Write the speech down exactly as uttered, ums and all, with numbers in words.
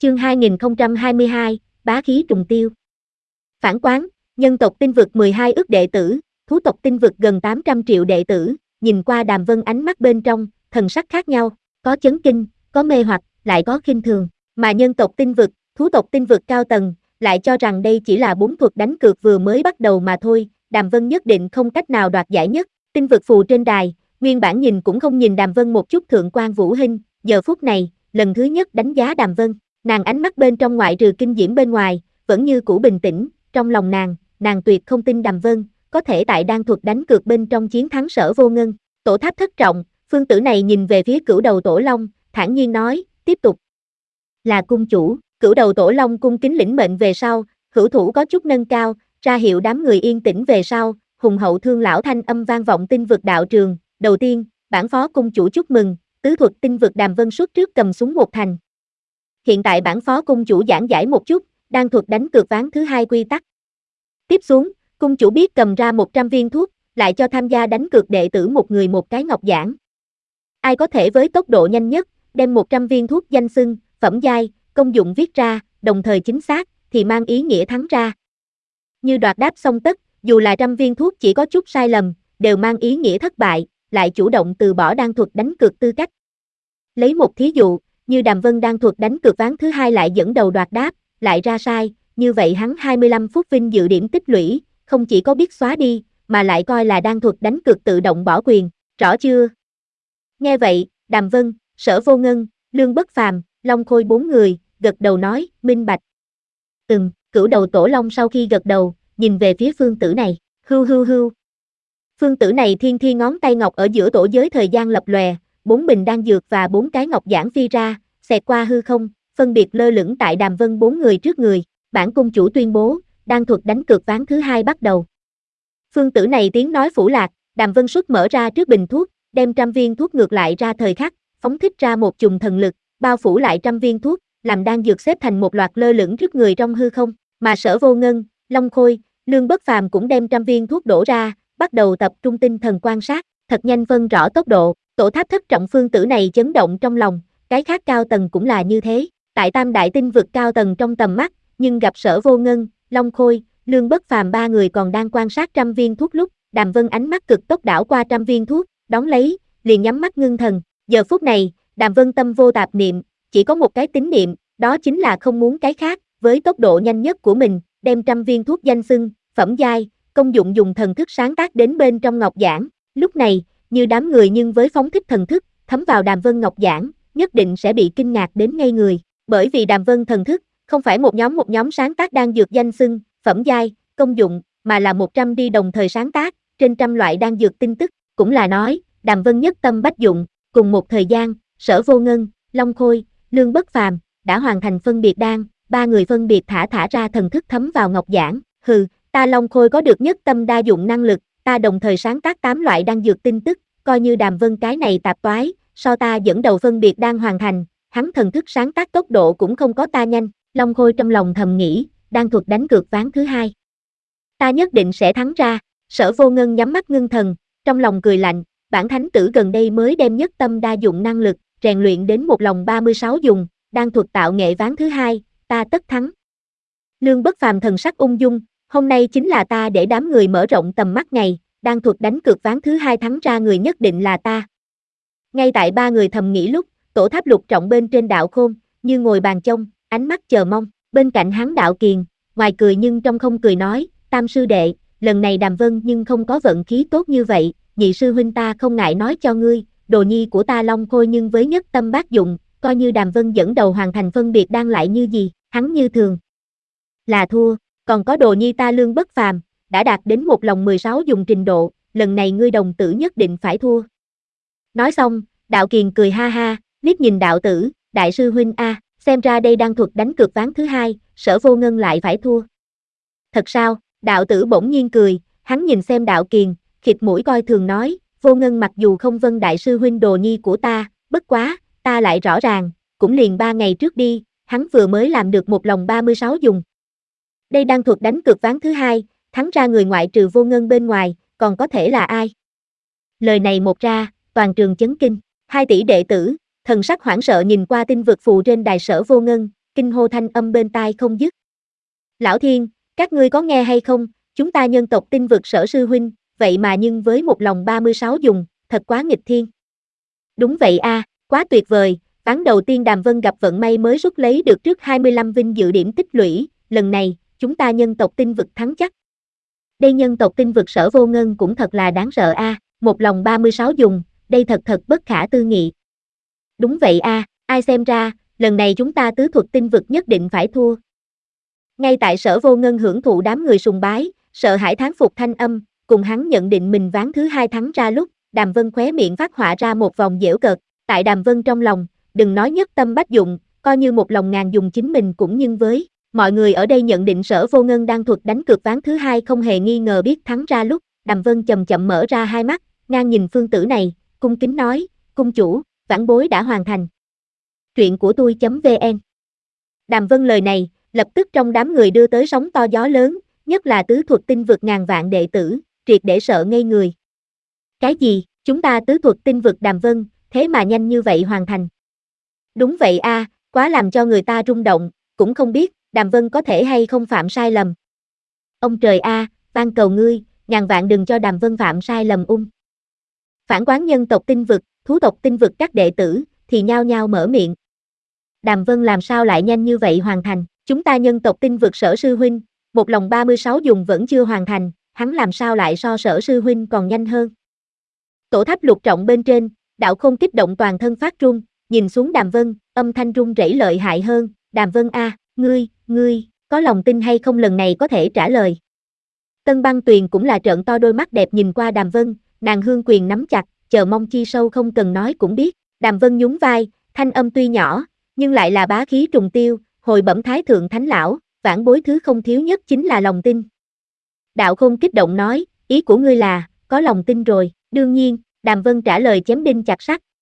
Chương hai nghìn không trăm hai mươi hai, bá khí trùng tiêu. Phản quán, nhân tộc tinh vực mười hai ức đệ tử, thú tộc tinh vực gần tám trăm triệu đệ tử, nhìn qua Đàm Vân ánh mắt bên trong, thần sắc khác nhau, có chấn kinh, có mê hoặc, lại có khinh thường, mà nhân tộc tinh vực, thú tộc tinh vực cao tầng, lại cho rằng đây chỉ là bốn thuật đánh cược vừa mới bắt đầu mà thôi, Đàm Vân nhất định không cách nào đoạt giải nhất. Tinh vực phù trên đài, nguyên bản nhìn cũng không nhìn Đàm Vân một chút thượng quan Vũ Hinh, giờ phút này, lần thứ nhất đánh giá Đàm Vân. Nàng ánh mắt bên trong ngoại trừ kinh diễm bên ngoài, vẫn như cũ bình tĩnh, trong lòng nàng, nàng tuyệt không tin Đàm Vân, có thể tại đan thuật đánh cược bên trong chiến thắng Sở Vô Ngân. Tổ tháp thất trọng, phương tử này nhìn về phía cửu đầu tổ long, thản nhiên nói, tiếp tục. Là cung chủ, cửu đầu tổ long cung kính lĩnh mệnh về sau, hữu thủ có chút nâng cao, ra hiệu đám người yên tĩnh về sau, hùng hậu thương lão thanh âm vang vọng tinh vực đạo trường, đầu tiên, bản phó cung chủ chúc mừng, tứ thuật tinh vực Đàm Vân xuất trước cầm súng một thành. Hiện tại bản phó cung chủ giảng giải một chút, đan thuật đánh cược ván thứ hai quy tắc. Tiếp xuống, cung chủ biết cầm ra một trăm viên thuốc, lại cho tham gia đánh cược đệ tử một người một cái ngọc giản. Ai có thể với tốc độ nhanh nhất, đem một trăm viên thuốc danh xưng, phẩm giai, công dụng viết ra, đồng thời chính xác, thì mang ý nghĩa thắng ra. Như đoạt đáp xong tất, dù là trăm viên thuốc chỉ có chút sai lầm, đều mang ý nghĩa thất bại, lại chủ động từ bỏ đan thuật đánh cược tư cách. Lấy một thí dụ, như Đàm Vân đan thuật đánh cược ván thứ hai lại dẫn đầu đoạt đáp, lại ra sai, như vậy hắn hai mươi lăm phút vinh dự điểm tích lũy, không chỉ có biết xóa đi, mà lại coi là đan thuật đánh cược tự động bỏ quyền, rõ chưa? Nghe vậy, Đàm Vân, Sở Vô Ngân, Lương Bất Phàm, Long Khôi bốn người, gật đầu nói, minh bạch. Ừm, cửu đầu tổ long sau khi gật đầu, nhìn về phía phương tử này, hưu hưu hưu. Phương tử này thiên thiên ngón tay ngọc ở giữa tổ giới thời gian lập lòe, bốn bình đan dược và bốn cái ngọc giản phi ra, xẹt qua hư không, phân biệt lơ lửng tại Đàm Vân bốn người trước người, bản cung chủ tuyên bố, đan thuật đánh cược ván thứ hai bắt đầu. Phương tử này tiếng nói phủ lạc, Đàm Vân xuất mở ra trước bình thuốc, đem trăm viên thuốc ngược lại ra thời khắc, phóng thích ra một chùm thần lực, bao phủ lại trăm viên thuốc, làm đan dược xếp thành một loạt lơ lửng trước người trong hư không, mà Sở Vô Ngân, Long Khôi, Lương Bất Phàm cũng đem trăm viên thuốc đổ ra, bắt đầu tập trung tinh thần quan sát, thật nhanh phân rõ tốc độ. Tổ tháp thất trọng phương tử này chấn động trong lòng, cái khác cao tầng cũng là như thế, tại tam đại tinh vực cao tầng trong tầm mắt, nhưng gặp Sở Vô Ngân, Long Khôi, Lương Bất Phàm ba người còn đang quan sát trăm viên thuốc lúc, Đàm Vân ánh mắt cực tốc đảo qua trăm viên thuốc, đón lấy, liền nhắm mắt ngưng thần, giờ phút này, Đàm Vân tâm vô tạp niệm, chỉ có một cái tín niệm, đó chính là không muốn cái khác, với tốc độ nhanh nhất của mình, đem trăm viên thuốc danh xưng, phẩm giai, công dụng dùng thần thức sáng tác đến bên trong ngọc giản, lúc này, như đám người nhưng với phóng thích thần thức, thấm vào Đàm Vân ngọc giản, nhất định sẽ bị kinh ngạc đến ngây người, bởi vì Đàm Vân thần thức, không phải một nhóm một nhóm sáng tác đan dược danh xưng, phẩm giai, công dụng, mà là một trăm đi đồng thời sáng tác, trên trăm loại đan dược tin tức, cũng là nói, Đàm Vân nhất tâm bách dụng, cùng một thời gian, Sở Vô Ngân, Long Khôi, Lương Bất Phàm đã hoàn thành phân biệt đan, ba người phân biệt thả thả ra thần thức thấm vào ngọc giản, hừ, ta Long Khôi có được nhất tâm đa dụng năng lực, ta đồng thời sáng tác tám loại đan dược tin tức, coi như Đàm Vân cái này tạp toái, so ta dẫn đầu phân biệt đang hoàn thành, hắn thần thức sáng tác tốc độ cũng không có ta nhanh, Long Khôi trong lòng thầm nghĩ, đan thuật đánh cược ván thứ hai. Ta nhất định sẽ thắng ra, Sở Vô Ngân nhắm mắt ngưng thần, trong lòng cười lạnh, bản thánh tử gần đây mới đem nhất tâm đa dụng năng lực, rèn luyện đến một lòng ba mươi sáu dùng, đan thuật tạo nghệ ván thứ hai, ta tất thắng. Lương Bất Phàm thần sắc ung dung, hôm nay chính là ta để đám người mở rộng tầm mắt ngày, đan thuật đánh cược ván thứ hai thắng ra người nhất định là ta. Ngay tại ba người thầm nghĩ lúc, tổ tháp lục trọng bên trên đạo khôn, như ngồi bàn trông, ánh mắt chờ mong, bên cạnh hắn đạo kiền, ngoài cười nhưng trong không cười nói, tam sư đệ, lần này Đàm Vân nhưng không có vận khí tốt như vậy, nhị sư huynh ta không ngại nói cho ngươi, đồ nhi của ta Long Khôi nhưng với nhất tâm bát dụng, coi như Đàm Vân dẫn đầu hoàn thành phân biệt đang lại như gì, hắn như thường là thua, còn có đồ nhi ta Lương Bất Phàm đã đạt đến một lòng mười sáu dùng trình độ, lần này ngươi đồng tử nhất định phải thua. Nói xong, đạo kiền cười ha ha, liếc nhìn đạo tử, đại sư huynh a, xem ra đây đang thuật đánh cược ván thứ hai, Sở Vô Ngân lại phải thua. Thật sao? Đạo tử bỗng nhiên cười, hắn nhìn xem đạo kiền, khịt mũi coi thường nói, Vô Ngân mặc dù không vâng đại sư huynh đồ nhi của ta, bất quá, ta lại rõ ràng, cũng liền ba ngày trước đi, hắn vừa mới làm được một lòng ba mươi sáu dùng. Đây đang thuật đánh cược ván thứ hai, thắng ra người ngoại trừ Vô Ngân bên ngoài, còn có thể là ai? Lời này một ra, toàn trường chấn kinh, hai tỷ đệ tử, thần sắc hoảng sợ nhìn qua tinh vực phù trên đài Sở Vô Ngân, kinh hô thanh âm bên tai không dứt. Lão Thiên, các ngươi có nghe hay không, chúng ta nhân tộc tinh vực Sở sư huynh, vậy mà nhưng với một lòng ba mươi sáu dùng, thật quá nghịch thiên. Đúng vậy a, quá tuyệt vời, ván đầu tiên Đàm Vân gặp vận may mới rút lấy được trước hai mươi lăm vinh dự điểm tích lũy, lần này, chúng ta nhân tộc tinh vực thắng chắc. Đây nhân tộc tinh vực Sở Vô Ngân cũng thật là đáng sợ a, một lòng ba mươi sáu dùng, đây thật thật bất khả tư nghị. Đúng vậy a, ai xem ra, lần này chúng ta tứ thuật tinh vực nhất định phải thua. Ngay tại Sở Vô Ngân hưởng thụ đám người sùng bái, sợ hãi thán phục thanh âm, cùng hắn nhận định mình ván thứ hai thắng ra lúc, Đàm Vân khóe miệng phát họa ra một vòng giễu cợt, tại Đàm Vân trong lòng, đừng nói nhất tâm bách dụng, coi như một lòng ngàn dùng chính mình cũng nhưng với. Mọi người ở đây nhận định Sở Vô Ngân đang thuật đánh cược ván thứ hai không hề nghi ngờ biết thắng ra lúc, Đàm Vân chậm chậm mở ra hai mắt, ngang nhìn phương tử này, cung kính nói, cung chủ, vãn bối đã hoàn thành. Truyện của tôi.vn. Đàm Vân lời này, lập tức trong đám người đưa tới sóng to gió lớn, nhất là tứ thuật tinh vực ngàn vạn đệ tử, triệt để sợ ngây người. Cái gì, chúng ta tứ thuật tinh vực Đàm Vân, thế mà nhanh như vậy hoàn thành. Đúng vậy a, à, quá làm cho người ta rung động, cũng không biết, Đàm Vân có thể hay không phạm sai lầm. Ông trời a, à, van cầu ngươi, ngàn vạn đừng cho Đàm Vân phạm sai lầm ung. Phản quán nhân tộc tinh vực, thú tộc tinh vực các đệ tử, thì nhao nhao mở miệng. Đàm Vân làm sao lại nhanh như vậy hoàn thành, chúng ta nhân tộc tinh vực Sở sư huynh, một lòng ba mươi sáu dùng vẫn chưa hoàn thành, hắn làm sao lại so Sở sư huynh còn nhanh hơn. Tổ tháp lục trọng bên trên, Đạo Khôn kích động toàn thân phát run, nhìn xuống Đàm Vân, âm thanh run rẩy lợi hại hơn, Đàm Vân a, à, ngươi, ngươi, có lòng tin hay không lần này có thể trả lời. Tân Băng Tuyền cũng là trợn to đôi mắt đẹp nhìn qua Đàm Vân, nàng hương quyền nắm chặt, chờ mong chi sâu không cần nói cũng biết, Đàm Vân nhún vai, thanh âm tuy nhỏ, nhưng lại là bá khí trùng tiêu, hồi bẩm Thái Thượng Thánh Lão, vãn bối thứ không thiếu nhất chính là lòng tin. Đạo Khôn kích động nói, ý của ngươi là, có lòng tin rồi, đương nhiên, Đàm Vân trả lời chém đinh chặt sắt,